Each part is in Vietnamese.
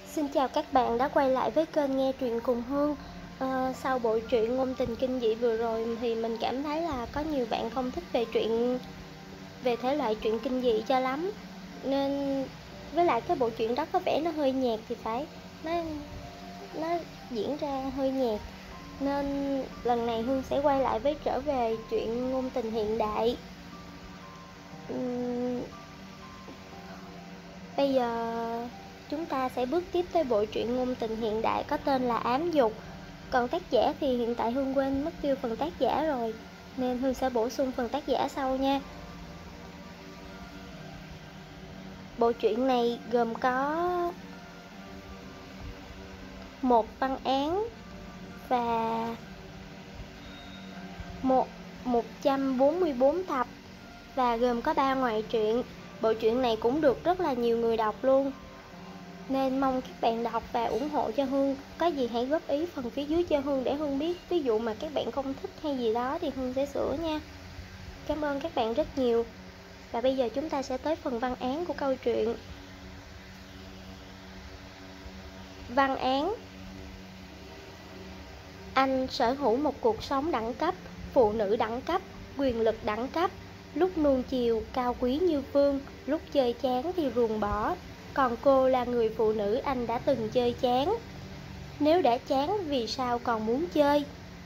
Xin chào các bạn đã quay lại với kênh Nghe Truyện Cùng Hương. Sau bộ truyện ngôn tình kinh dị vừa rồi thì mình cảm thấy là có nhiều bạn không thích về thể loại truyện kinh dị cho lắm. Nên với lại cái bộ truyện đó có vẻ nó hơi nhạt thì phải. Nó diễn ra hơi nhạt. Nên lần này Hương sẽ quay lại với trở về truyện ngôn tình hiện đại. Bây giờ chúng ta sẽ bước tiếp tới bộ truyện ngôn tình hiện đại có tên là Ám Dục. Còn tác giả thì hiện tại Hương quên mất tiêu phần tác giả rồi, nên Hương sẽ bổ sung phần tác giả sau nha. Bộ truyện này gồm có một văn án và 144 tập và gồm có 3 ngoại truyện. Bộ truyện này cũng được rất là nhiều người đọc luôn, nên mong các bạn đọc và ủng hộ cho Hương. Có gì hãy góp ý phần phía dưới cho Hương để Hương biết. Ví dụ mà các bạn không thích hay gì đó thì Hương sẽ sửa nha. Cảm ơn các bạn rất nhiều. Và bây giờ chúng ta sẽ tới phần văn án của câu chuyện. Văn án: anh sở hữu một cuộc sống đẳng cấp, phụ nữ đẳng cấp, quyền lực đẳng cấp. Lúc nuông chiều cao quý như vương, lúc chơi chán thì ruồng bỏ. Còn cô là người phụ nữ anh đã từng chơi chán. Nếu đã chán vì sao còn muốn chơi?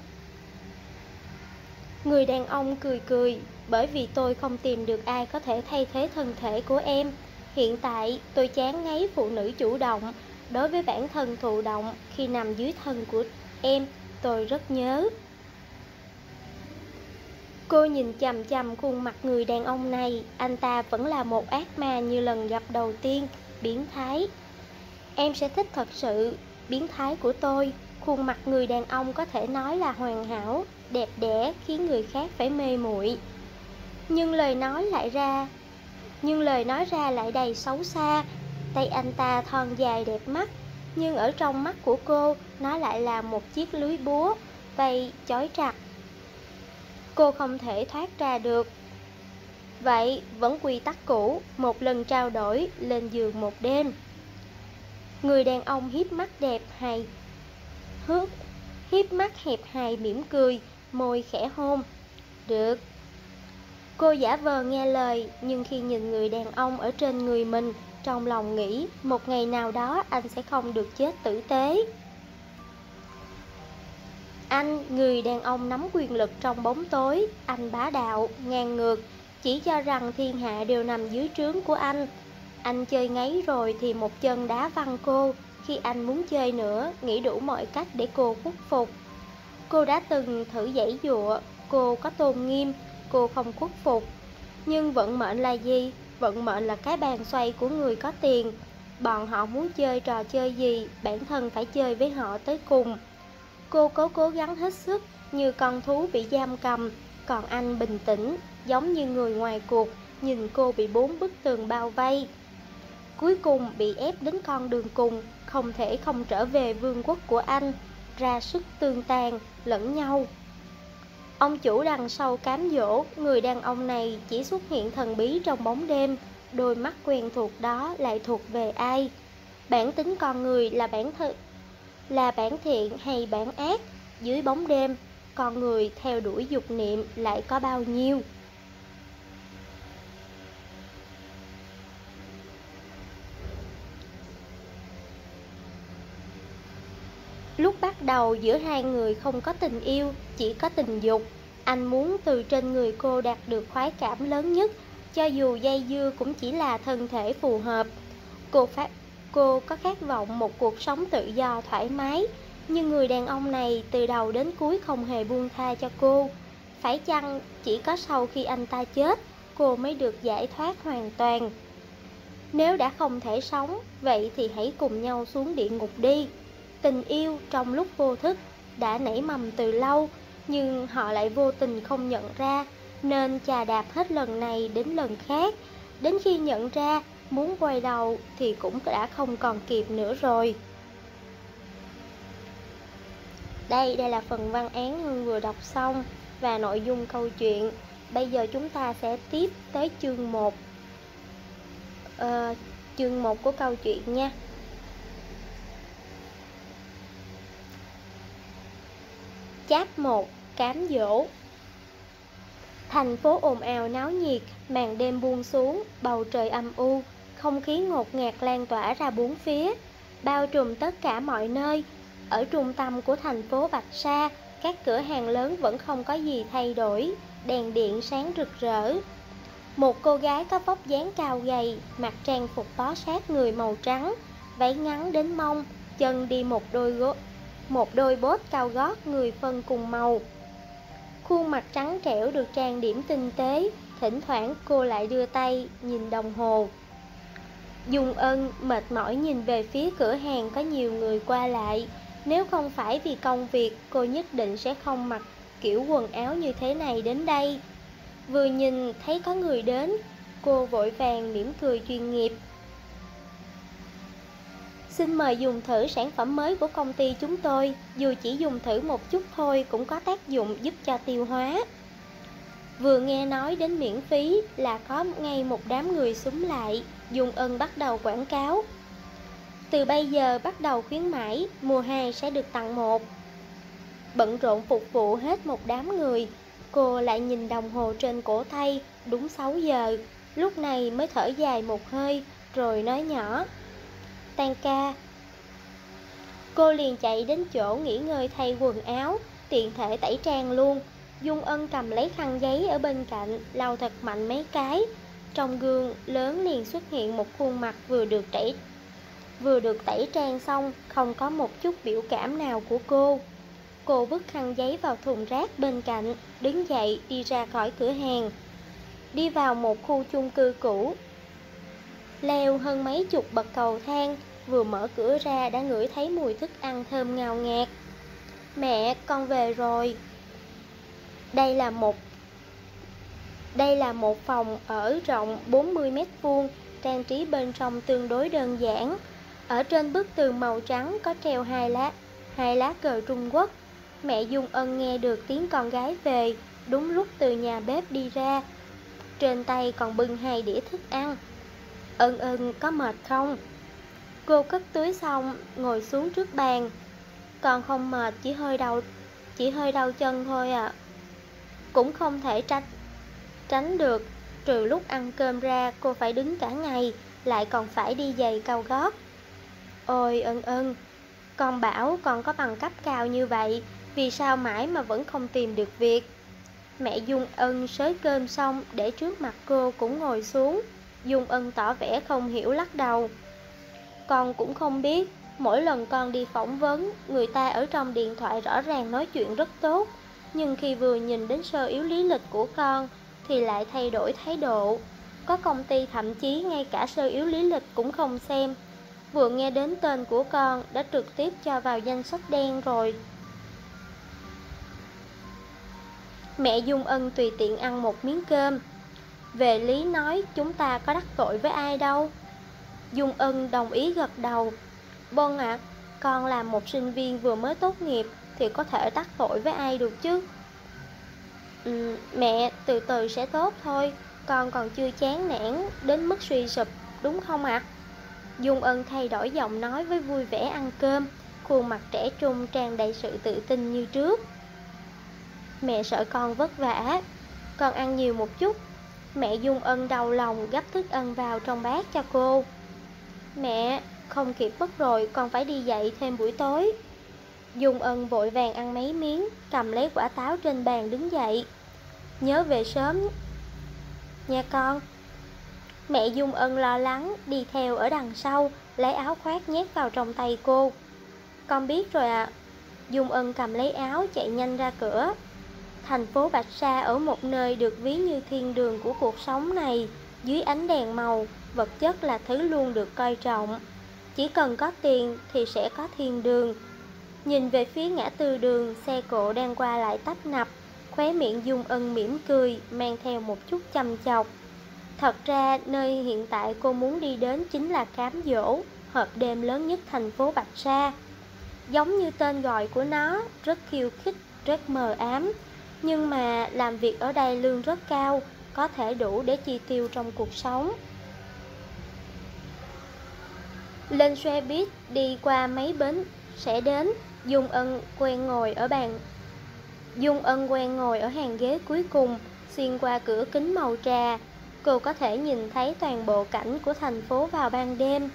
Người đàn ông cười cười: bởi vì tôi không tìm được ai có thể thay thế thân thể của em. Hiện tại tôi chán ngấy phụ nữ chủ động. Đối với bản thân thụ động khi nằm dưới thân của em, tôi rất nhớ. Cô nhìn chằm chằm khuôn mặt người đàn ông này. Anh ta vẫn là một ác ma như lần gặp đầu tiên, biến thái. Em sẽ thích thật sự biến thái của tôi. Khuôn mặt người đàn ông có thể nói là hoàn hảo, đẹp đẽ, khiến người khác phải mê muội. Nhưng lời nói ra lại đầy xấu xa. Tay anh ta thon dài đẹp mắt, nhưng ở trong mắt của cô, nó lại là một chiếc lưới búa vây chói chặt. Cô không thể thoát ra được. Vậy vẫn quy tắc cũ, một lần trao đổi, lên giường một đêm. Người đàn ông hiếp mắt hẹp hài mỉm cười, môi khẽ hôn. Được. Cô giả vờ nghe lời, nhưng khi nhìn người đàn ông ở trên người mình, trong lòng nghĩ một ngày nào đó anh sẽ không được chết tử tế. Người đàn ông nắm quyền lực trong bóng tối. Anh bá đạo, ngang ngược, chỉ cho rằng thiên hạ đều nằm dưới trướng của anh. Anh chơi ngấy rồi thì một chân đá văng cô. Khi anh muốn chơi nữa, nghĩ đủ mọi cách để cô khuất phục. Cô đã từng thử giãy giụa, cô có tôn nghiêm, cô không khuất phục. Nhưng vận mệnh là gì? Vận mệnh là cái bàn xoay của người có tiền. Bọn họ muốn chơi trò chơi gì, bản thân phải chơi với họ tới cùng. Cô cố gắng hết sức, như con thú bị giam cầm. Còn anh bình tĩnh, giống như người ngoài cuộc, nhìn cô bị 4 bức tường bao vây. Cuối cùng bị ép đến con đường cùng, không thể không trở về vương quốc của anh, ra sức tương tàn lẫn nhau. Ông chủ đằng sau cám dỗ, người đàn ông này chỉ xuất hiện thần bí trong bóng đêm. Đôi mắt quen thuộc đó lại thuộc về ai? Bản tính con người là bản thiện hay bản ác? Dưới bóng đêm, con người theo đuổi dục niệm lại có bao nhiêu? Lúc bắt đầu giữa hai người không có tình yêu, chỉ có tình dục. Anh muốn từ trên người cô đạt được khoái cảm lớn nhất, cho dù dây dưa cũng chỉ là thân thể phù hợp. Cô có khát vọng một cuộc sống tự do thoải mái, nhưng người đàn ông này từ đầu đến cuối không hề buông tha cho cô. Phải chăng chỉ có sau khi anh ta chết, cô mới được giải thoát hoàn toàn? Nếu đã không thể sống, vậy thì hãy cùng nhau xuống địa ngục đi. Tình yêu trong lúc vô thức đã nảy mầm từ lâu, nhưng họ lại vô tình không nhận ra, nên chà đạp hết lần này đến lần khác. Đến khi nhận ra, muốn quay đầu thì cũng đã không còn kịp nữa rồi. Đây là phần văn án Hương vừa đọc xong và nội dung câu chuyện. Bây giờ chúng ta sẽ tiếp tới chương 1. Chương 1 của câu chuyện nha. Cháp 1. Cám dỗ. Thành phố ồn ào náo nhiệt, màn đêm buông xuống, bầu trời âm u, không khí ngột ngạt lan tỏa ra bốn phía, bao trùm tất cả mọi nơi. Ở trung tâm của thành phố Bạch Sa, các cửa hàng lớn vẫn không có gì thay đổi, đèn điện sáng rực rỡ. Một cô gái có vóc dáng cao gầy, mặc trang phục bó sát người màu trắng, váy ngắn đến mông, chân đi một đôi bốt cao gót người phân cùng màu. Khuôn mặt trắng trẻo được trang điểm tinh tế, thỉnh thoảng cô lại đưa tay nhìn đồng hồ. Dung Ân mệt mỏi nhìn về phía cửa hàng có nhiều người qua lại. Nếu không phải vì công việc, cô nhất định sẽ không mặc kiểu quần áo như thế này đến đây. Vừa nhìn thấy có người đến, cô vội vàng mỉm cười chuyên nghiệp. Xin mời dùng thử sản phẩm mới của công ty chúng tôi, dù chỉ dùng thử một chút thôi cũng có tác dụng giúp cho tiêu hóa. Vừa nghe nói đến miễn phí là có ngay một đám người xúm lại. Dung Ân bắt đầu quảng cáo. Từ bây giờ bắt đầu khuyến mãi, mùa 2 sẽ được tặng 1. Bận rộn phục vụ hết một đám người, cô lại nhìn đồng hồ trên cổ tay, đúng 6 giờ. Lúc này mới thở dài một hơi, rồi nói nhỏ: Tan ca. Cô liền chạy đến chỗ nghỉ ngơi thay quần áo, tiện thể tẩy trang luôn. Dung Ân cầm lấy khăn giấy ở bên cạnh, lau thật mạnh mấy cái. Trong gương lớn liền xuất hiện một khuôn mặt vừa được tẩy trang xong, không có một chút biểu cảm nào của cô. Cô vứt khăn giấy vào thùng rác bên cạnh, đứng dậy đi ra khỏi cửa hàng. Đi vào một khu chung cư cũ, leo hơn mấy chục bậc cầu thang, vừa mở cửa ra đã ngửi thấy mùi thức ăn thơm ngào ngạt. Mẹ, con về rồi. Đây là một phòng ở rộng 40 m², trang trí bên trong tương đối đơn giản. Ở trên bức tường màu trắng có treo hai lá cờ Trung Quốc. Mẹ Dung Ân nghe được tiếng con gái về, đúng lúc từ nhà bếp đi ra. Trên tay còn bưng 2 đĩa thức ăn. Ân có mệt không? Cô cất túi xong, ngồi xuống trước bàn. Còn không mệt, chỉ hơi đau chân thôi à. Cũng không thể tránh được, trừ lúc ăn cơm ra cô phải đứng cả ngày, lại còn phải đi giày cao gót. Ôi Ân, con bảo con có bằng cấp cao như vậy, vì sao mãi mà vẫn không tìm được việc? Mẹ Dung Ân xới cơm xong để trước mặt cô cũng ngồi xuống. Dung Ân tỏ vẻ không hiểu lắc đầu. Con cũng không biết, mỗi lần con đi phỏng vấn, người ta ở trong điện thoại rõ ràng nói chuyện rất tốt, nhưng khi vừa nhìn đến sơ yếu lý lịch của con thì lại thay đổi thái độ. Có công ty thậm chí ngay cả sơ yếu lý lịch cũng không xem, vừa nghe đến tên của con đã trực tiếp cho vào danh sách đen rồi. Mẹ Dung Ân tùy tiện ăn một miếng cơm. Về lý nói chúng ta có đắc tội với ai đâu. Dung Ân đồng ý gật đầu. Vâng ạ, con là một sinh viên vừa mới tốt nghiệp thì có thể đắc tội với ai được chứ? Mẹ, từ từ sẽ tốt thôi, con còn chưa chán nản đến mức suy sụp, đúng không ạ? Dung Ân thay đổi giọng nói với vui vẻ ăn cơm, khuôn mặt trẻ trung tràn đầy sự tự tin như trước. Mẹ sợ con vất vả, con ăn nhiều một chút. Mẹ Dung Ân đau lòng gắp thức ăn vào trong bát cho cô. Mẹ, không kịp mất rồi, con phải đi dạy thêm buổi tối. Dung Ân vội vàng ăn mấy miếng, cầm lấy quả táo trên bàn đứng dậy. Nhớ về sớm nha con. Mẹ Dung Ân lo lắng đi theo ở đằng sau, lấy áo khoác nhét vào trong tay cô. Con biết rồi ạ. Dung Ân cầm lấy áo chạy nhanh ra cửa. Thành phố Bạch Sa ở một nơi được ví như thiên đường của cuộc sống này. Dưới ánh đèn màu, vật chất là thứ luôn được coi trọng. Chỉ cần có tiền thì sẽ có thiên đường. Nhìn về phía ngã tư đường, xe cộ đang qua lại tấp nập. Khóe miệng Dung Ân mỉm cười, mang theo một chút chăm chọc. Thật ra, nơi hiện tại cô muốn đi đến chính là Cám Dỗ, hộp đêm lớn nhất thành phố Bạch Sa. Giống như tên gọi của nó, rất khiêu khích, rất mờ ám. Nhưng mà làm việc ở đây lương rất cao, có thể đủ để chi tiêu trong cuộc sống. Lên xe buýt đi qua mấy bến sẽ đến. Dung Ân quen ngồi ở bàn Dung Ân quen ngồi ở hàng ghế cuối cùng, xuyên qua cửa kính màu trà. Cô có thể nhìn thấy toàn bộ cảnh của thành phố vào ban đêm.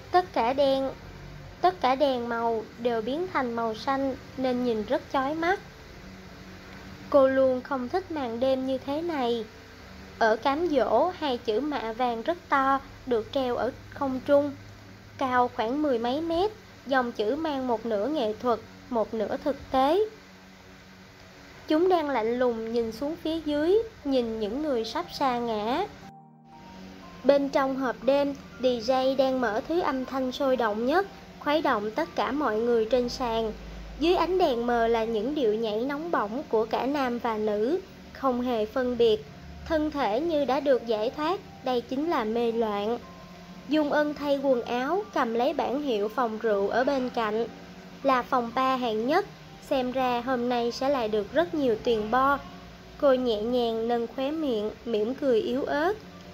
Tất cả đèn màu đều biến thành màu xanh nên nhìn rất chói mắt. Cô luôn không thích màn đêm như thế này. Ở cám dỗ, hai chữ mạ vàng rất to được treo ở không trung, cao khoảng mười mấy mét. Dòng chữ mang một nửa nghệ thuật, một nửa thực tế. Chúng đang lạnh lùng nhìn xuống phía dưới, nhìn những người sắp sa ngã. Bên trong hộp đêm, DJ đang mở thứ âm thanh sôi động nhất, khuấy động tất cả mọi người trên sàn. Dưới ánh đèn mờ là những điệu nhảy nóng bỏng của cả nam và nữ, không hề phân biệt. Thân thể như đã được giải thoát, đây chính là mê loạn. Dung Ân thay quần áo, cầm lấy bảng hiệu phòng rượu ở bên cạnh. Là phòng bar hạng nhất, xem ra hôm nay sẽ lại được rất nhiều tiền bo. Cô nhẹ nhàng nâng khóe miệng, mỉm cười yếu ớt.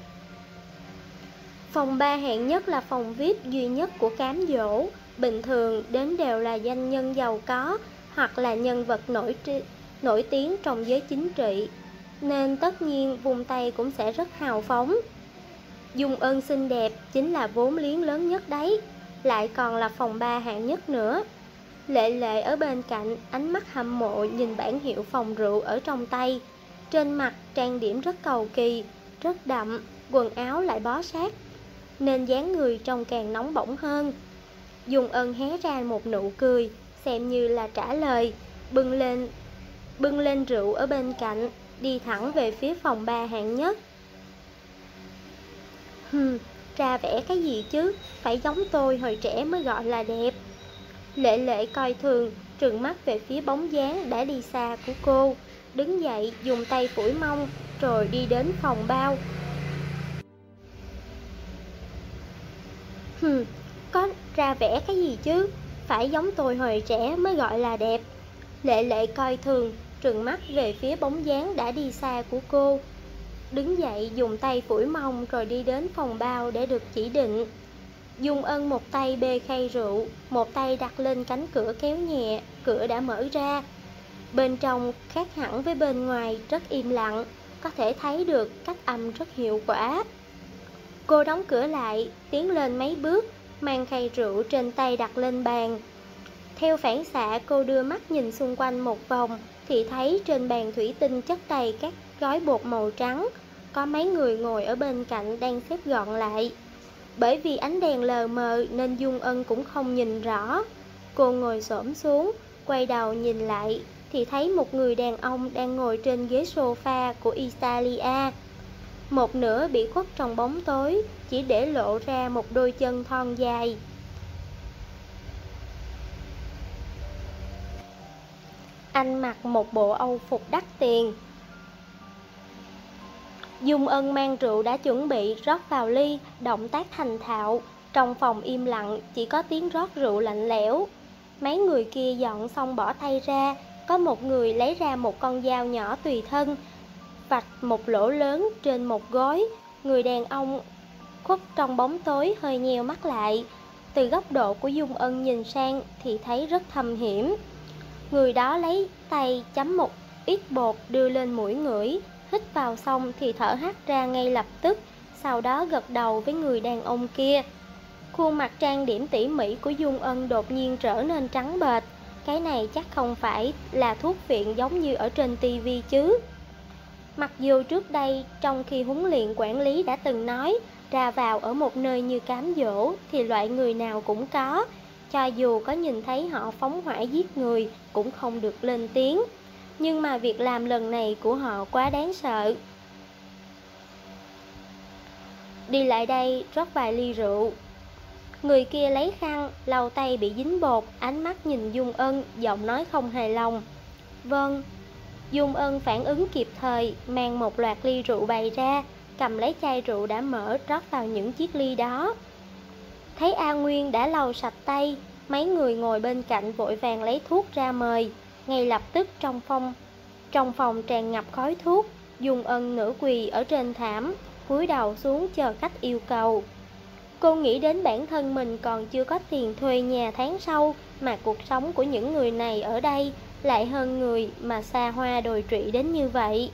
Phòng bar hạng nhất là phòng VIP duy nhất của cám dỗ. Bình thường đến đều là doanh nhân giàu có hoặc là nhân vật nổi tiếng trong giới chính trị, nên tất nhiên vùng tay cũng sẽ rất hào phóng. Dung Ân xinh đẹp chính là vốn liếng lớn nhất đấy, lại còn là phòng bar hạng nhất nữa. Lệ Lệ ở bên cạnh, ánh mắt hâm mộ nhìn bảng hiệu phòng rượu ở trong tay. Trên mặt trang điểm rất cầu kỳ, rất đậm, quần áo lại bó sát, nên dáng người trông càng nóng bỏng hơn. Dung Ân hé ra một nụ cười, xem như là trả lời, bưng lên rượu ở bên cạnh, đi thẳng về phía phòng bar hạng nhất. Ra vẻ cái gì chứ, phải giống tôi hồi trẻ mới gọi là đẹp. Lệ Lệ coi thường, trừng mắt về phía bóng dáng đã đi xa của cô, đứng dậy dùng tay phủi mông, rồi đi đến phòng bao. Có ra vẻ cái gì chứ, phải giống tôi hồi trẻ mới gọi là đẹp. Lệ Lệ coi thường, trừng mắt về phía bóng dáng đã đi xa của cô, đứng dậy dùng tay phủi mông rồi đi đến phòng bao để được chỉ định. Dung Ân một tay bê khay rượu, một tay đặt lên cánh cửa kéo nhẹ, cửa đã mở ra. Bên trong khác hẳn với bên ngoài, rất im lặng, có thể thấy được cách âm rất hiệu quả. Cô đóng cửa lại, tiến lên mấy bước, mang khay rượu trên tay đặt lên bàn. Theo phản xạ, cô đưa mắt nhìn xung quanh một vòng, thì thấy trên bàn thủy tinh chất đầy các gói bột màu trắng. Có mấy người ngồi ở bên cạnh đang xếp gọn lại. Bởi vì ánh đèn lờ mờ nên Dung Ân cũng không nhìn rõ. Cô ngồi xổm xuống, quay đầu nhìn lại, thì thấy một người đàn ông đang ngồi trên ghế sofa của Italia. Một nửa bị khuất trong bóng tối, chỉ để lộ ra một đôi chân thon dài. Anh mặc một bộ âu phục đắt tiền. Dung Ân mang rượu đã chuẩn bị rót vào ly, động tác thành thạo. Trong phòng im lặng, chỉ có tiếng rót rượu lạnh lẽo. Mấy người kia dọn xong bỏ tay ra. Có một người lấy ra một con dao nhỏ tùy thân, vạch một lỗ lớn trên một gối. Người đàn ông khuất trong bóng tối hơi nheo mắt lại. Từ góc độ của Dung Ân nhìn sang thì thấy rất thâm hiểm. Người đó lấy tay chấm một ít bột đưa lên mũi ngửi, hít vào xong thì thở hắt ra ngay lập tức, sau đó gật đầu với người đàn ông kia. Khuôn mặt trang điểm tỉ mỉ của Dung Ân đột nhiên trở nên trắng bệch. Cái này chắc không phải là thuốc viện giống như ở trên tivi chứ. Mặc dù trước đây trong khi huấn luyện quản lý đã từng nói, ra vào ở một nơi như cám dỗ thì loại người nào cũng có, cho dù có nhìn thấy họ phóng hỏa giết người cũng không được lên tiếng. Nhưng mà việc làm lần này của họ quá đáng sợ. Đi lại đây, rót vài ly rượu. Người kia lấy khăn, lau tay bị dính bột, ánh mắt nhìn Dung Ân, giọng nói không hài lòng. Vâng. Dung Ân phản ứng kịp thời, mang một loạt ly rượu bày ra, cầm lấy chai rượu đã mở, rót vào những chiếc ly đó. Thấy A Nguyên đã lau sạch tay, mấy người ngồi bên cạnh vội vàng lấy thuốc ra mời. Ngay lập tức trong phòng tràn ngập khói thuốc. Dung Ân nửa quỳ ở trên thảm, cúi đầu xuống chờ khách yêu cầu. Cô nghĩ đến bản thân mình còn chưa có tiền thuê nhà tháng sau, mà cuộc sống của những người này ở đây lại hơn người mà xa hoa đồi trụy đến như vậy.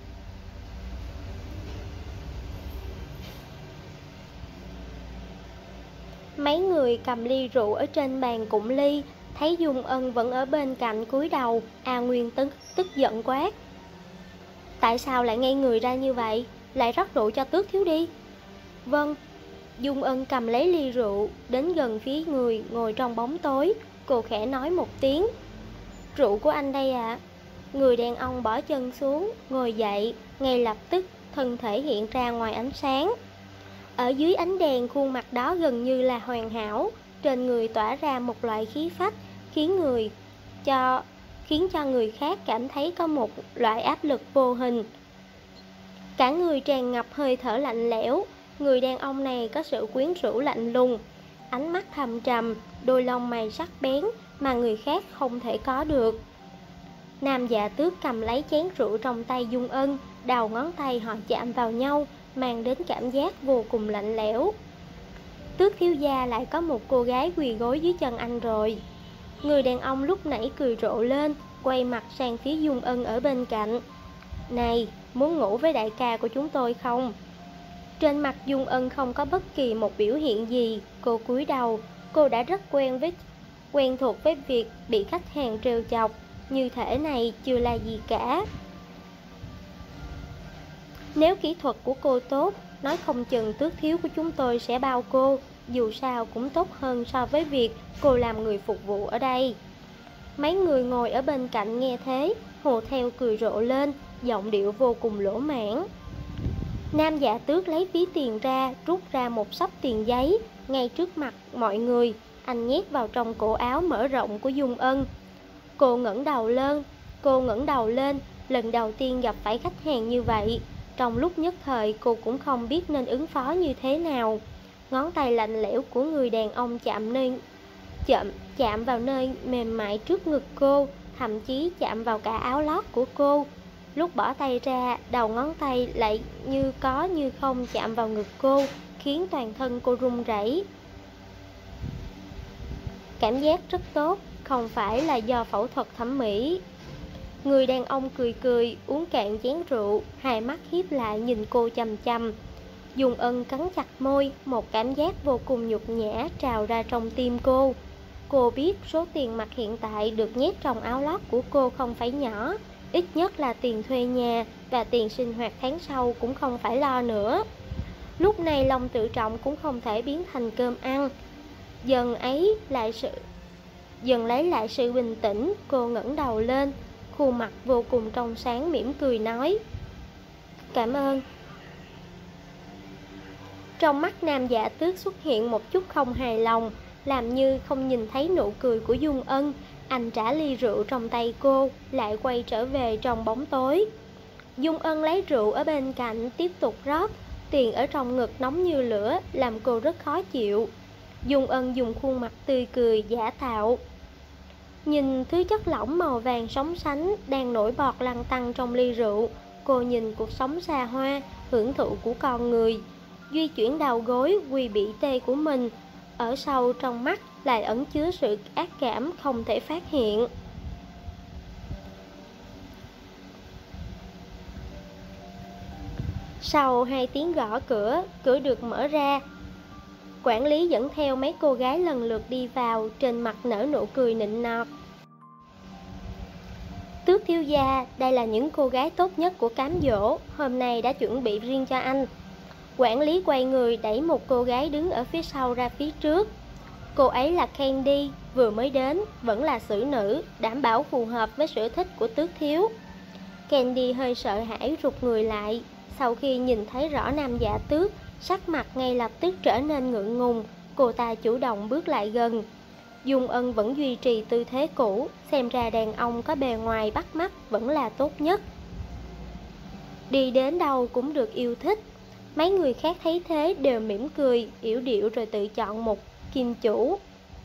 Mấy người cầm ly rượu ở trên bàn cụng ly, thấy Dung Ân vẫn ở bên cạnh cúi đầu, A Nguyên tức giận quát: tại sao lại ngây người ra như vậy? Lại rót rượu cho Tước thiếu đi. Vâng. Dung Ân cầm lấy ly rượu, đến gần phía người ngồi trong bóng tối, cô khẽ nói một tiếng: rượu của anh đây ạ. Người đàn ông bỏ chân xuống, ngồi dậy, ngay lập tức thân thể hiện ra ngoài ánh sáng. Ở dưới ánh đèn, khuôn mặt đó gần như là hoàn hảo, trên người tỏa ra một loại khí phách khiến cho người khác cảm thấy có một loại áp lực vô hình. Cả người tràn ngập hơi thở lạnh lẽo. Người đàn ông này có sự quyến rũ lạnh lùng, ánh mắt thâm trầm, đôi lông mày sắc bén mà người khác không thể có được. Nam Dạ Tước cầm lấy chén rượu trong tay Dung Ân, đầu ngón tay họ chạm vào nhau, mang đến cảm giác vô cùng lạnh lẽo. Tước thiếu gia lại có một cô gái quỳ gối dưới chân anh rồi. Người đàn ông lúc nãy cười rộ lên, quay mặt sang phía Dung Ân ở bên cạnh. Này, muốn ngủ với đại ca của chúng tôi không? Trên mặt Dung Ân không có bất kỳ một biểu hiện gì, cô cúi đầu. Cô đã rất quen thuộc với việc bị khách hàng trêu chọc, như thể này chưa là gì cả. Nếu kỹ thuật của cô tốt, nói không chừng Tước thiếu của chúng tôi sẽ bao cô, dù sao cũng tốt hơn so với việc cô làm người phục vụ ở đây. Mấy người ngồi ở bên cạnh nghe thế, hùa theo cười rộ lên, giọng điệu vô cùng lỗ mãn. Nam Dạ Tước lấy ví tiền ra, rút ra một xấp tiền giấy, ngay trước mặt mọi người, anh nhét vào trong cổ áo mở rộng của Dung Ân. Cô ngẩng đầu lên, lần đầu tiên gặp phải khách hàng như vậy. Trong lúc nhất thời cô cũng không biết nên ứng phó như thế nào. Ngón tay lạnh lẽo của người đàn ông chạm vào nơi mềm mại trước ngực cô, thậm chí chạm vào cả áo lót của cô. Lúc bỏ tay ra, đầu ngón tay lại như có như không chạm vào ngực cô, khiến toàn thân cô run rẩy. Cảm giác rất tốt, không phải là do phẫu thuật thẩm mỹ. Người đàn ông cười cười, uống cạn chén rượu, hai mắt híp lại nhìn cô chằm chằm. Dung Ân cắn chặt môi, một cảm giác vô cùng nhục nhã trào ra trong tim cô. Cô biết số tiền mặt hiện tại được nhét trong áo lót của cô không phải nhỏ, ít nhất là tiền thuê nhà và tiền sinh hoạt tháng sau cũng không phải lo nữa. Lúc này lòng tự trọng cũng không thể biến thành cơm ăn. Dần lấy lại sự bình tĩnh, cô ngẩng đầu lên, khuôn mặt vô cùng trong sáng mỉm cười nói: cảm ơn. Trong mắt Nam Dạ Tước xuất hiện một chút không hài lòng, làm như không nhìn thấy nụ cười của Dung Ân. Anh trả ly rượu trong tay cô, lại quay trở về trong bóng tối. Dung Ân lấy rượu ở bên cạnh tiếp tục rót, tiền ở trong ngực nóng như lửa, làm cô rất khó chịu. Dung Ân dùng khuôn mặt tươi cười giả tạo, nhìn thứ chất lỏng màu vàng sóng sánh đang nổi bọt lăn tăn trong ly rượu. Cô nhìn cuộc sống xa hoa, hưởng thụ của con người, di chuyển đầu gối quỳ bị tê của mình. Ở sâu trong mắt lại ẩn chứa sự ác cảm không thể phát hiện. Sau 2 tiếng gõ cửa, cửa được mở ra. Quản lý dẫn theo mấy cô gái lần lượt đi vào, trên mặt nở nụ cười nịnh nọt. Tước thiếu gia, đây là những cô gái tốt nhất của cám dỗ, hôm nay đã chuẩn bị riêng cho anh. Quản lý quay người đẩy một cô gái đứng ở phía sau ra phía trước. Cô ấy là Candy, vừa mới đến, vẫn là xử nữ, đảm bảo phù hợp với sở thích của Tước thiếu. Candy hơi sợ hãi rụt người lại, sau khi nhìn thấy rõ Nam Dạ Tước, sắc mặt ngay lập tức trở nên ngượng ngùng. Cô ta chủ động bước lại gần. Dung Ân vẫn duy trì tư thế cũ, xem ra đàn ông có bề ngoài bắt mắt vẫn là tốt nhất. Đi đến đâu cũng được yêu thích. Mấy người khác thấy thế đều mỉm cười, yểu điệu rồi tự chọn một kim chủ.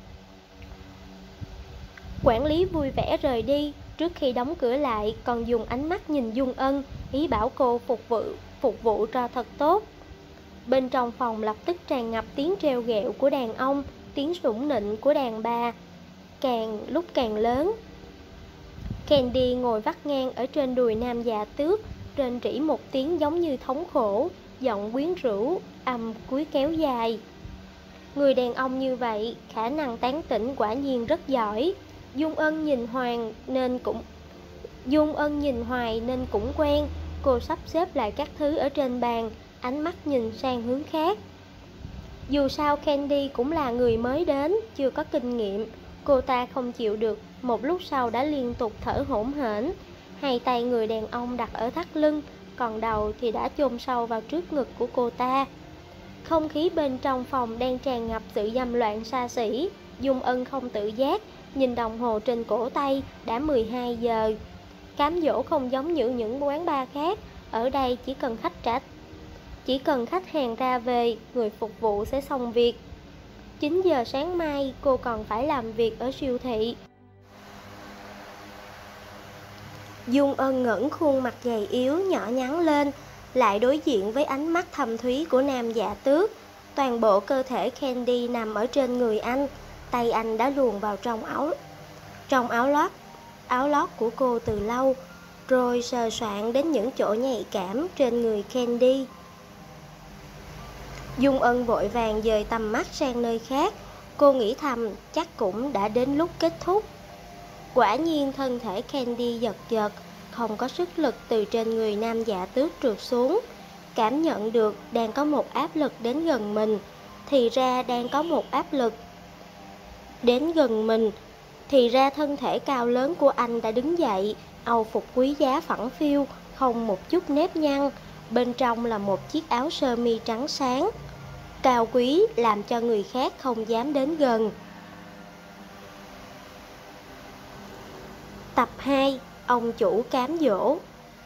Quản lý vui vẻ rời đi, trước khi đóng cửa lại còn dùng ánh mắt nhìn Dung Ân, ý bảo cô phục vụ cho thật tốt. Bên trong phòng lập tức tràn ngập tiếng trêu ghẹo của đàn ông, tiếng sủng nịnh của đàn bà càng lúc càng lớn. Candy ngồi vắt ngang ở trên đùi nam dạ tước, rên rỉ một tiếng giống như thống khổ, giọng quyến rũ, âm cuối kéo dài. Người đàn ông như vậy, khả năng tán tỉnh quả nhiên rất giỏi. Dung Ân nhìn hoài nên cũng quen. Cô sắp xếp lại các thứ ở trên bàn, ánh mắt nhìn sang hướng khác. Dù sao Candy cũng là người mới đến, chưa có kinh nghiệm. Cô ta không chịu được, một lúc sau đã liên tục thở hổn hển. Hai tay người đàn ông đặt ở thắt lưng, còn đầu thì đã chôn sâu vào trước ngực của cô ta. Không khí bên trong phòng đang tràn ngập sự dâm loạn xa xỉ. Dung Ân không tự giác, nhìn đồng hồ trên cổ tay, đã 12 giờ. Cám dỗ không giống như những quán bar khác, ở đây chỉ cần khách hàng ra về, người phục vụ sẽ xong việc. 9 giờ sáng mai, cô còn phải làm việc ở siêu thị. Dung Ân ngẩng khuôn mặt gầy yếu nhỏ nhắn lên, lại đối diện với ánh mắt thâm thúy của nam dạ tước. Toàn bộ cơ thể Candy nằm ở trên người anh, tay anh đã luồn vào trong áo lót của cô từ lâu, rồi sờ soạng đến những chỗ nhạy cảm trên người Candy. Dung Ân vội vàng dời tầm mắt sang nơi khác. Cô nghĩ thầm chắc cũng đã đến lúc kết thúc. Quả nhiên thân thể Candy giật giật, không có sức lực từ trên người nam dạ tước trượt xuống. Cảm nhận được đang có một áp lực đến gần mình. Thì ra thân thể cao lớn của anh đã đứng dậy. Âu phục quý giá phẳng phiu, không một chút nếp nhăn. Bên trong là một chiếc áo sơ mi trắng sáng, cao quý làm cho người khác không dám đến gần. Tập 2. Ông chủ cám dỗ.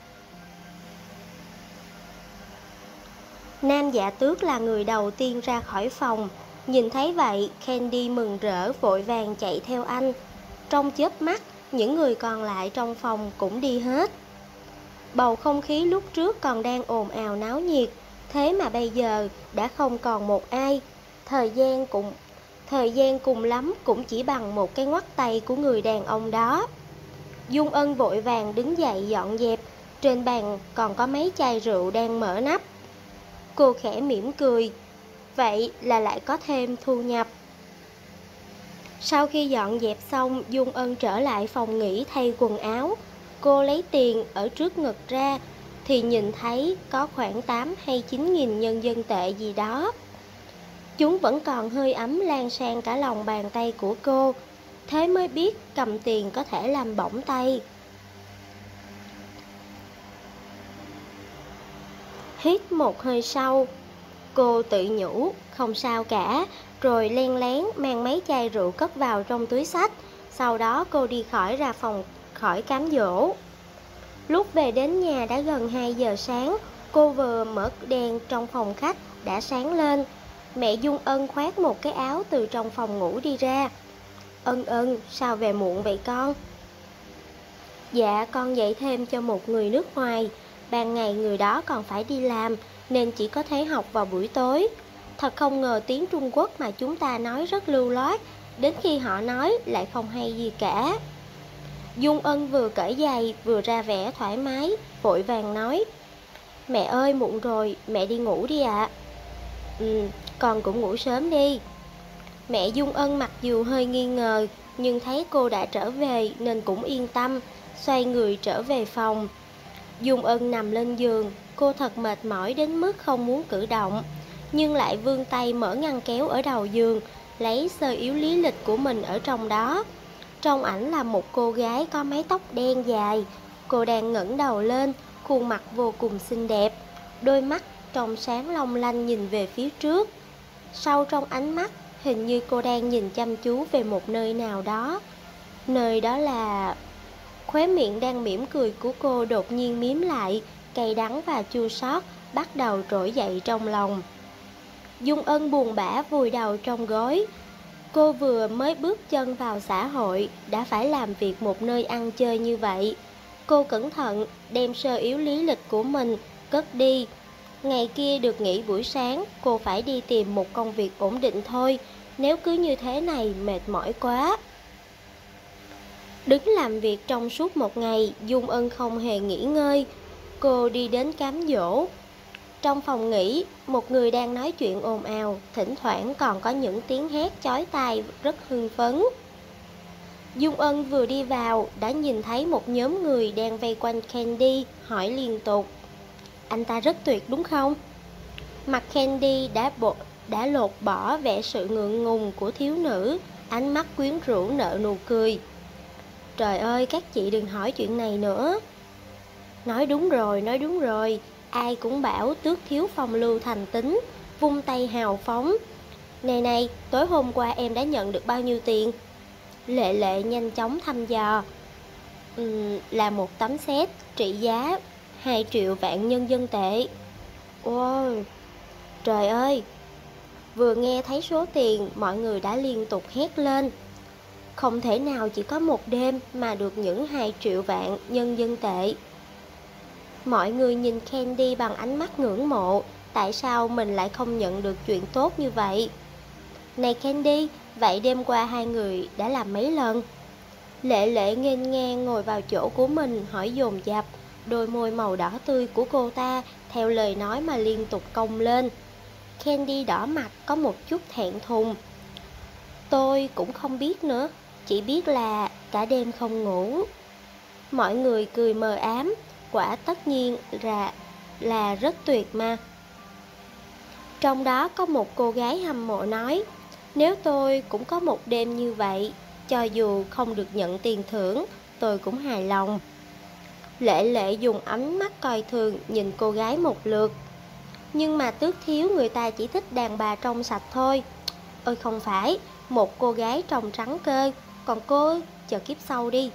Nam dạ tước là người đầu tiên ra khỏi phòng. Nhìn thấy vậy, Candy mừng rỡ vội vàng chạy theo anh. Trong chớp mắt, những người còn lại trong phòng cũng đi hết. Bầu không khí lúc trước còn đang ồn ào náo nhiệt, thế mà bây giờ đã không còn một ai. Thời gian cùng lắm cũng chỉ bằng một cái ngoắt tay của người đàn ông đó. Dung Ân vội vàng đứng dậy dọn dẹp. Trên bàn còn có mấy chai rượu đang mở nắp. Cô khẽ mỉm cười, vậy là lại có thêm thu nhập. Sau khi dọn dẹp xong, Dung Ân trở lại phòng nghỉ thay quần áo. Cô lấy tiền ở trước ngực ra thì nhìn thấy có khoảng 8 hay 9 nghìn nhân dân tệ gì đó. Chúng vẫn còn hơi ấm lan sang cả lòng bàn tay của cô. Thế mới biết cầm tiền có thể làm bỏng tay. Hít một hơi sâu, cô tự nhủ không sao cả, rồi len lén mang mấy chai rượu cất vào trong túi xách. Sau đó cô đi khỏi cám dỗ. Lúc về đến nhà đã gần 2 giờ sáng. Cô vừa mở đèn trong phòng khách đã sáng lên. Mẹ Dung Ân khoác một cái áo từ trong phòng ngủ đi ra. Ân, sao về muộn vậy con? Dạ, con dạy thêm cho một người nước ngoài. Ban ngày người đó còn phải đi làm, nên chỉ có thể học vào buổi tối. Thật không ngờ tiếng Trung Quốc mà chúng ta nói rất lưu loát, đến khi họ nói lại không hay gì cả. Dung Ân vừa cởi giày vừa ra vẻ thoải mái, vội vàng nói: Mẹ ơi, muộn rồi, mẹ đi ngủ đi ạ. Con cũng ngủ sớm đi. Mẹ Dung Ân mặc dù hơi nghi ngờ, nhưng thấy cô đã trở về nên cũng yên tâm, xoay người trở về phòng. Dung Ân nằm lên giường, cô thật mệt mỏi đến mức không muốn cử động, nhưng lại vươn tay mở ngăn kéo ở đầu giường, lấy sơ yếu lý lịch của mình ở trong đó. Trong ảnh là một cô gái có mái tóc đen dài. Cô đang ngẩng đầu lên, khuôn mặt vô cùng xinh đẹp, đôi mắt trong sáng long lanh nhìn về phía trước. Sâu trong ánh mắt, hình như cô đang nhìn chăm chú về một nơi nào đó. Nơi đó là... Khóe miệng đang mỉm cười của cô đột nhiên mím lại, cay đắng và chua xót bắt đầu trỗi dậy trong lòng. Dung Ân buồn bã vùi đầu trong gối. Cô vừa mới bước chân vào xã hội, đã phải làm việc một nơi ăn chơi như vậy. Cô cẩn thận đem sơ yếu lý lịch của mình cất đi. Ngày kia được nghỉ buổi sáng, cô phải đi tìm một công việc ổn định thôi. Nếu cứ như thế này mệt mỏi quá. Đứng làm việc trong suốt một ngày, Dung Ân không hề nghỉ ngơi. Cô đi đến cám dỗ. Trong phòng nghỉ, một người đang nói chuyện ồn ào, thỉnh thoảng còn có những tiếng hét chói tai rất hưng phấn. Dung Ân vừa đi vào đã nhìn thấy một nhóm người đang vây quanh Candy, hỏi liên tục: "Anh ta rất tuyệt đúng không?" Mặt Candy đã lột bỏ vẻ sự ngượng ngùng của thiếu nữ, ánh mắt quyến rũ nở nụ cười. "Trời ơi, các chị đừng hỏi chuyện này nữa." Nói đúng rồi, ai cũng bảo tước thiếu phong lưu thành tính, vung tay hào phóng. "Này này, tối hôm qua em đã nhận được bao nhiêu tiền?" Lệ Lệ nhanh chóng thăm dò. Là một tấm séc trị giá 2 triệu vạn nhân dân tệ." Ôi, trời ơi! Vừa nghe thấy số tiền, mọi người đã liên tục hét lên. Không thể nào chỉ có một đêm mà được những 2 triệu vạn nhân dân tệ. Mọi người nhìn Candy bằng ánh mắt ngưỡng mộ. Tại sao mình lại không nhận được chuyện tốt như vậy? "Này Candy, vậy đêm qua hai người đã làm mấy lần?" Lệ Lệ nghênh ngang ngồi vào chỗ của mình, hỏi dồn dập. Đôi môi màu đỏ tươi của cô ta theo lời nói mà liên tục cong lên. Candy đỏ mặt, có một chút thẹn thùng. "Tôi cũng không biết nữa, chỉ biết là cả đêm không ngủ." Mọi người cười mờ ám. Quả tất nhiên là rất tuyệt mà. Trong đó có một cô gái hâm mộ nói: "Nếu tôi cũng có một đêm như vậy, cho dù không được nhận tiền thưởng, tôi cũng hài lòng." Lệ Lệ dùng ánh mắt coi thường nhìn cô gái một lượt. "Nhưng mà tước thiếu người ta chỉ thích đàn bà trong sạch thôi." "Ơi không phải, một cô gái trong trắng cơ, còn cô chờ kiếp sau đi."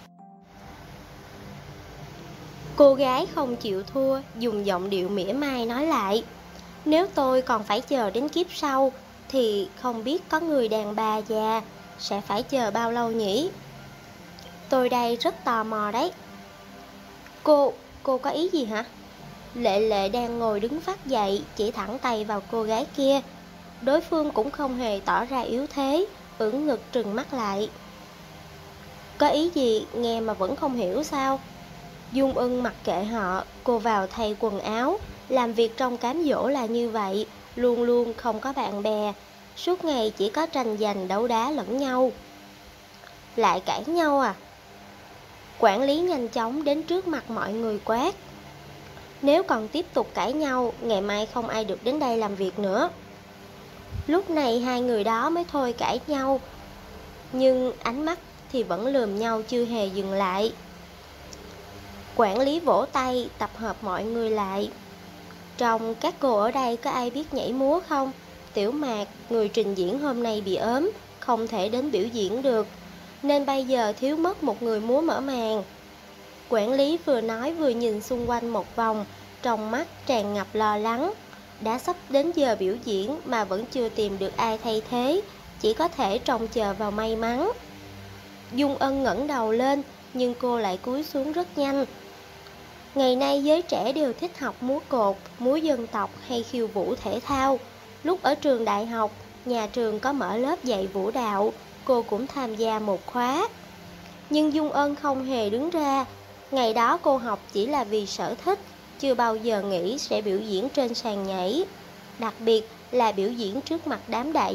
Cô gái không chịu thua, dùng giọng điệu mỉa mai nói lại: "Nếu tôi còn phải chờ đến kiếp sau, thì không biết có người đàn bà già sẽ phải chờ bao lâu nhỉ? Tôi đây rất tò mò đấy." Cô có ý gì hả?" Lệ Lệ đang ngồi đứng phát dậy, chỉ thẳng tay vào cô gái kia. Đối phương cũng không hề tỏ ra yếu thế, ưỡn ngực trừng mắt lại. "Có ý gì, nghe mà vẫn không hiểu sao?" Dung Ân mặc kệ họ, cô vào thay quần áo. Làm việc trong cám dỗ là như vậy, luôn luôn không có bạn bè, suốt ngày chỉ có tranh giành đấu đá lẫn nhau. "Lại cãi nhau à?" Quản lý nhanh chóng đến trước mặt mọi người quát: "Nếu còn tiếp tục cãi nhau, ngày mai không ai được đến đây làm việc nữa." Lúc này hai người đó mới thôi cãi nhau, nhưng ánh mắt thì vẫn lườm nhau chưa hề dừng lại. Quản lý vỗ tay tập hợp mọi người lại. "Trong các cô ở đây có ai biết nhảy múa không? Tiểu Mạc, người trình diễn hôm nay bị ốm, không thể đến biểu diễn được, nên bây giờ thiếu mất một người múa mở màn." Quản lý vừa nói vừa nhìn xung quanh một vòng, trong mắt tràn ngập lo lắng. Đã sắp đến giờ biểu diễn mà vẫn chưa tìm được ai thay thế, chỉ có thể trông chờ vào may mắn. Dung Ân ngẩng đầu lên, nhưng cô lại cúi xuống rất nhanh. Ngày nay giới trẻ đều thích học múa cột, múa dân tộc hay khiêu vũ thể thao. Lúc ở trường đại học, nhà trường có mở lớp dạy vũ đạo, cô cũng tham gia một khóa. Nhưng Dung Ân không hề đứng ra. Ngày đó cô học chỉ là vì sở thích, chưa bao giờ nghĩ sẽ biểu diễn trên sàn nhảy. Đặc biệt là biểu diễn trước mặt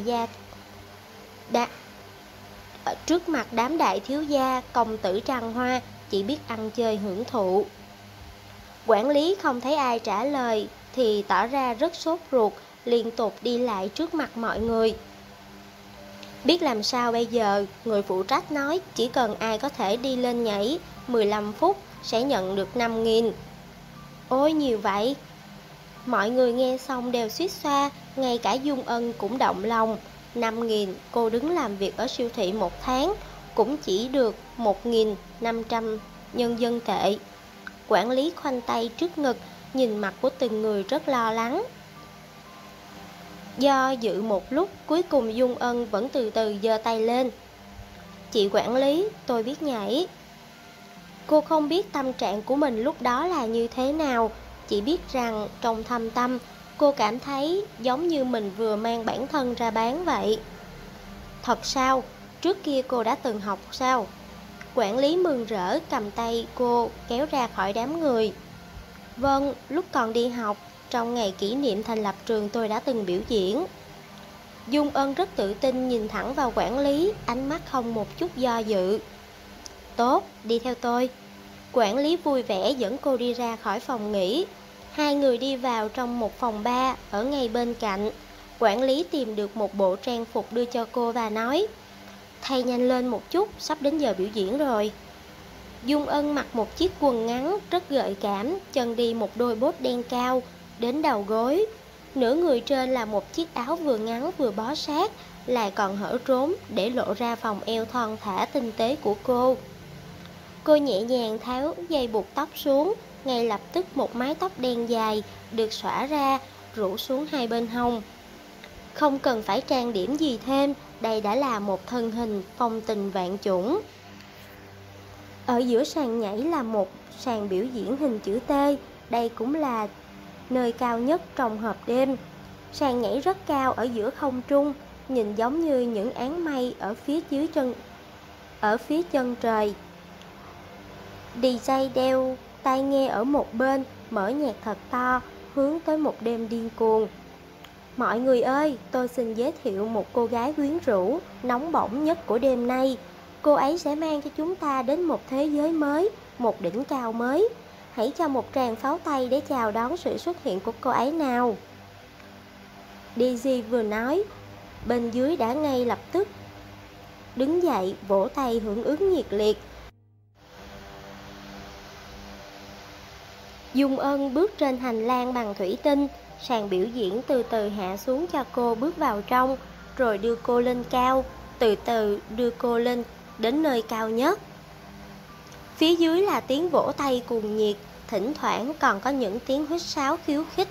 đám đại thiếu gia, công tử trăng hoa, chỉ biết ăn chơi hưởng thụ. Quản lý không thấy ai trả lời thì tỏ ra rất sốt ruột, liên tục đi lại trước mặt mọi người. Biết làm sao bây giờ, người phụ trách nói chỉ cần ai có thể đi lên nhảy 15 phút sẽ nhận được 5.000. Ôi nhiều vậy! Mọi người nghe xong đều suýt xoa, ngay cả Dung Ân cũng động lòng. 5.000, cô đứng làm việc ở siêu thị một tháng, cũng chỉ được 1.500 nhân dân tệ. Quản lý khoanh tay trước ngực, nhìn mặt của từng người rất lo lắng. Do dự một lúc, cuối cùng Dung Ân vẫn từ từ giơ tay lên. "Chị quản lý, tôi biết nhảy." Cô không biết tâm trạng của mình lúc đó là như thế nào, chỉ biết rằng trong thâm tâm, cô cảm thấy giống như mình vừa mang bản thân ra bán vậy. "Thật sao? Trước kia cô đã từng học sao?" Quản lý mừng rỡ cầm tay cô kéo ra khỏi đám người. Vâng, lúc còn đi học, trong ngày kỷ niệm thành lập trường tôi đã từng biểu diễn. Dung Ân rất tự tin nhìn thẳng vào quản lý, ánh mắt không một chút do dự. Tốt, đi theo tôi. Quản lý vui vẻ dẫn cô đi ra khỏi phòng nghỉ. Hai người đi vào trong một phòng bar ở ngay bên cạnh. Quản lý tìm được một bộ trang phục đưa cho cô và nói: thay nhanh lên một chút, sắp đến giờ biểu diễn rồi. Dung Ân mặc một chiếc quần ngắn rất gợi cảm, chân đi một đôi bốt đen cao đến đầu gối. Nửa người trên là một chiếc áo vừa ngắn vừa bó sát, lại còn hở trốn để lộ ra vòng eo thon thả tinh tế của cô. Cô nhẹ nhàng tháo dây buộc tóc xuống, ngay lập tức một mái tóc đen dài được xõa ra, rủ xuống hai bên hông. Không cần phải trang điểm gì thêm, đây đã là một thân hình phong tình vạn chủng. Ở giữa sàn nhảy là một sàn biểu diễn hình chữ T, đây cũng là nơi cao nhất trong hộp đêm. Sàn nhảy rất cao ở giữa không trung, nhìn giống như những áng mây ở phía chân trời. DJ đeo tai nghe ở một bên, mở nhạc thật to, hướng tới một đêm điên cuồng. Mọi người ơi, tôi xin giới thiệu một cô gái quyến rũ, nóng bỏng nhất của đêm nay. Cô ấy sẽ mang cho chúng ta đến một thế giới mới, một đỉnh cao mới. Hãy cho một tràng pháo tay để chào đón sự xuất hiện của cô ấy nào. DJ vừa nói, bên dưới đã ngay lập tức đứng dậy vỗ tay hưởng ứng nhiệt liệt. Dung Ân bước trên hành lang bằng thủy tinh, sàn biểu diễn từ từ hạ xuống cho cô bước vào trong, rồi đưa cô lên cao, từ từ đưa cô lên đến nơi cao nhất. Phía dưới là tiếng vỗ tay cuồng nhiệt, thỉnh thoảng còn có những tiếng huýt sáo khiêu khích.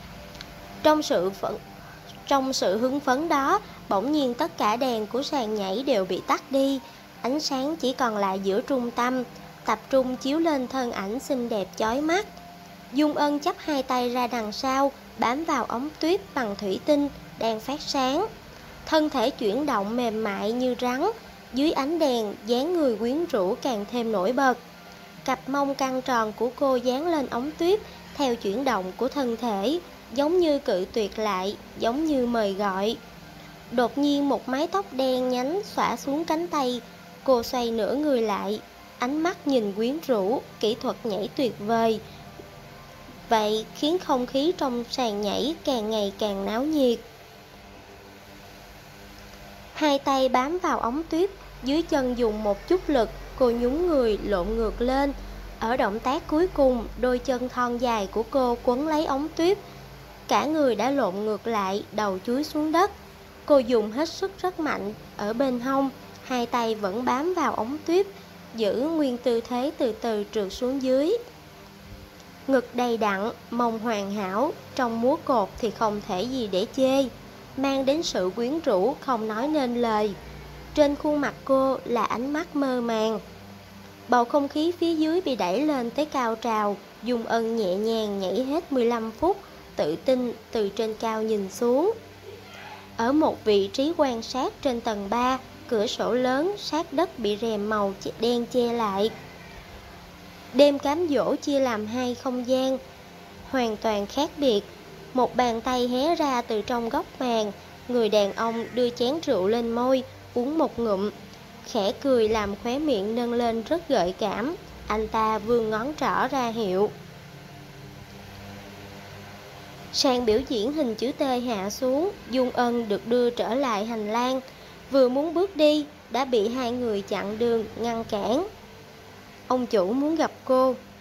Trong sự hưng phấn đó, bỗng nhiên tất cả đèn của sàn nhảy đều bị tắt đi, ánh sáng chỉ còn lại giữa trung tâm, tập trung chiếu lên thân ảnh xinh đẹp chói mắt. Dung Ân chắp hai tay ra đằng sau, bám vào ống tuyết bằng thủy tinh đang phát sáng. Thân thể chuyển động mềm mại như rắn, dưới ánh đèn dáng người quyến rũ càng thêm nổi bật. Cặp mông căng tròn của cô dán lên ống tuyết theo chuyển động của thân thể, giống như cự tuyệt lại, giống như mời gọi. Đột nhiên một mái tóc đen nhánh xõa xuống cánh tay, cô xoay nửa người lại, ánh mắt nhìn quyến rũ, kỹ thuật nhảy tuyệt vời. Vậy khiến không khí trong sàn nhảy càng ngày càng náo nhiệt. Hai tay bám vào ống tuyết, dưới chân dùng một chút lực, cô nhún người lộn ngược lên. Ở động tác cuối cùng, đôi chân thon dài của cô quấn lấy ống tuyết. Cả người đã lộn ngược lại, đầu chúi xuống đất. Cô dùng hết sức rất mạnh ở bên hông, hai tay vẫn bám vào ống tuyết, giữ nguyên tư thế từ từ trượt xuống dưới. Ngực đầy đặn, mông hoàn hảo, trong múa cột thì không thể gì để chê, mang đến sự quyến rũ không nói nên lời. Trên khuôn mặt cô là ánh mắt mơ màng. Bầu không khí phía dưới bị đẩy lên tới cao trào. Dung Ân nhẹ nhàng nhảy hết 15 phút, tự tin từ trên cao nhìn xuống. Ở một vị trí quan sát trên tầng 3, cửa sổ lớn sát đất bị rèm màu đen che lại. Đêm cám dỗ chia làm hai không gian hoàn toàn khác biệt. Một bàn tay hé ra từ trong góc màn, người đàn ông đưa chén rượu lên môi, uống một ngụm, khẽ cười làm khóe miệng nâng lên rất gợi cảm. Anh ta vươn ngón trỏ ra hiệu. Sàn biểu diễn hình chữ T hạ xuống, Dung Ân được đưa trở lại hành lang. Vừa muốn bước đi, đã bị hai người chặn đường, ngăn cản. Ông chủ muốn gặp cô.